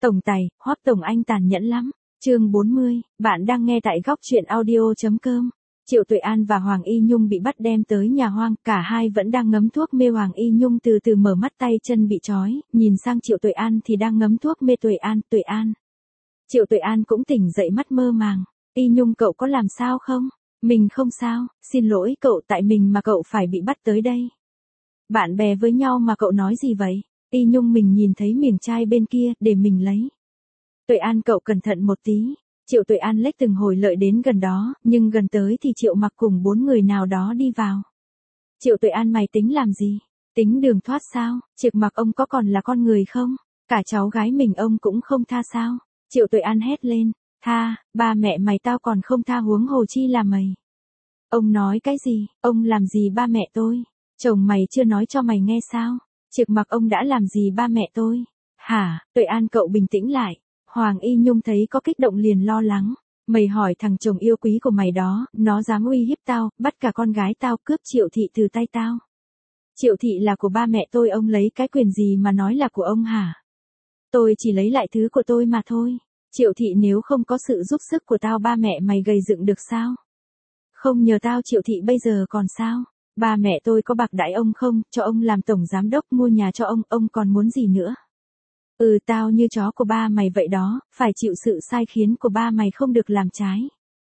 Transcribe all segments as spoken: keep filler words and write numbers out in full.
Tổng tài, Hoắc Tổng anh tàn nhẫn lắm. Chương bốn mươi, bạn đang nghe tại góc truyện audio.com. Triệu Tuệ An và Hoàng Y Nhung bị bắt đem tới nhà hoang, cả hai vẫn đang ngấm thuốc mê. Hoàng Y Nhung từ từ mở mắt, tay chân bị trói, nhìn sang Triệu Tuệ An thì đang ngấm thuốc mê. Tuệ An, Tuệ An. Triệu Tuệ An cũng tỉnh dậy, mắt mơ màng. Y Nhung, cậu có làm sao không? Mình không sao, xin lỗi cậu, tại mình mà cậu phải bị bắt tới đây. Bạn bè với nhau mà cậu nói gì vậy? Y Nhung, mình nhìn thấy miệng chai bên kia, để mình lấy. Tuệ An, cậu cẩn thận một tí. Triệu Tuệ An lếch từng hồi lợi đến gần đó, nhưng gần tới thì Triệu Mặc cùng bốn người nào đó đi vào. Triệu Tuệ An, mày tính làm gì? Tính đường thoát sao? Triệu Mặc, ông có còn là con người không? Cả cháu gái mình ông cũng không tha sao? Triệu Tuệ An hét lên, tha, ba mẹ mày tao còn không tha, huống hồ chi là mày. Ông nói cái gì? Ông làm gì ba mẹ tôi? Chồng mày chưa nói cho mày nghe sao? Triệu Mặc, ông đã làm gì ba mẹ tôi? Hả? Tuệ An, cậu bình tĩnh lại. Hoàng Y Nhung thấy có kích động liền lo lắng. Mày hỏi thằng chồng yêu quý của mày đó, nó dám uy hiếp tao, bắt cả con gái tao, cướp Triệu Thị từ tay tao. Triệu Thị là của ba mẹ tôi, ông lấy cái quyền gì mà nói là của ông hả? Tôi chỉ lấy lại thứ của tôi mà thôi. Triệu Thị nếu không có sự giúp sức của tao, ba mẹ mày gầy dựng được sao? Không nhờ tao, Triệu Thị bây giờ còn sao? Ba mẹ tôi có bạc đãi ông không, cho ông làm tổng giám đốc, mua nhà cho ông, ông còn muốn gì nữa? Ừ, tao như chó của ba mày vậy đó, phải chịu sự sai khiến của ba mày, không được làm trái.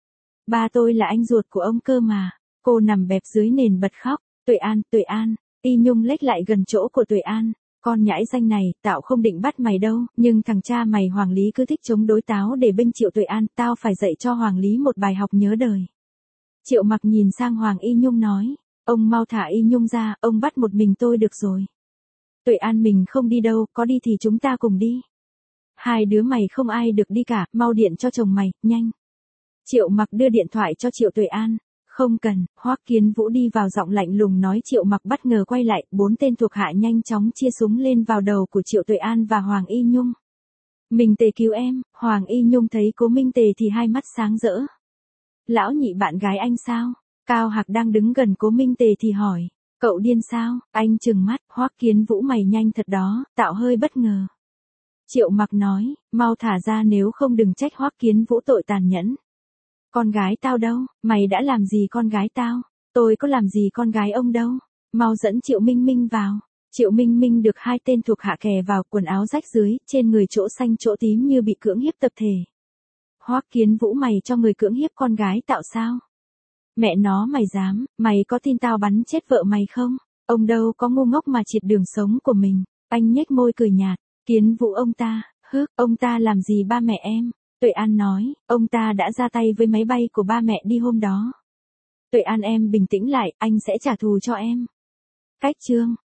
Ba tôi là anh ruột của ông cơ mà. Cô nằm bẹp dưới nền bật khóc. Tuệ An, Tuệ An. Y Nhung lếch lại gần chỗ của Tuệ An. Con nhãi danh này, tao không định bắt mày đâu, nhưng thằng cha mày Hoàng Lý cứ thích chống đối táo để bênh Triệu Tuệ An, tao phải dạy cho Hoàng Lý một bài học nhớ đời. Triệu Mặc nhìn sang Hoàng Y Nhung nói, ông mau thả Y Nhung ra, ông bắt một mình tôi được rồi. Tuệ An, mình không đi đâu, có đi thì chúng ta cùng đi. Hai đứa mày không ai được đi cả, mau điện cho chồng mày, nhanh. Triệu Mặc đưa điện thoại cho Triệu Tuệ An. Không cần, Hoắc Kiến Vũ đi vào giọng lạnh lùng nói. Triệu Mặc bất ngờ quay lại, bốn tên thuộc hạ nhanh chóng chia súng lên vào đầu của Triệu Tuệ An và Hoàng Y Nhung. Minh Tề cứu em. Hoàng Y Nhung thấy Cố Minh Tề thì hai mắt sáng rỡ. Lão nhị bạn gái anh sao? Cao Hạc đang đứng gần Cố Minh Tề thì hỏi. Cậu điên sao? Anh trừng mắt. Hoắc Kiến Vũ, mày nhanh thật đó, tạo hơi bất ngờ. Triệu Mặc nói, mau thả ra, nếu không đừng trách Hoắc Kiến Vũ tội tàn nhẫn. Con gái tao đâu? Mày đã làm gì con gái tao? Tôi có làm gì con gái ông đâu. Mau dẫn Triệu Minh Minh vào. Triệu Minh Minh được hai tên thuộc hạ kè vào, quần áo rách dưới, trên người chỗ xanh chỗ tím như bị cưỡng hiếp tập thể. Hoắc Kiến Vũ, mày cho người cưỡng hiếp con gái tạo sao? Mẹ nó, mày dám, mày có tin tao bắn chết vợ mày không? Ông đâu có ngu ngốc mà triệt đường sống của mình. Anh nhếch môi cười nhạt. Kiến Vũ, ông ta, hứ, ông ta làm gì ba mẹ em? Tuệ An nói, ông ta đã ra tay với máy bay của ba mẹ đi hôm đó. Tuệ An, em bình tĩnh lại, anh sẽ trả thù cho em. Cách chương.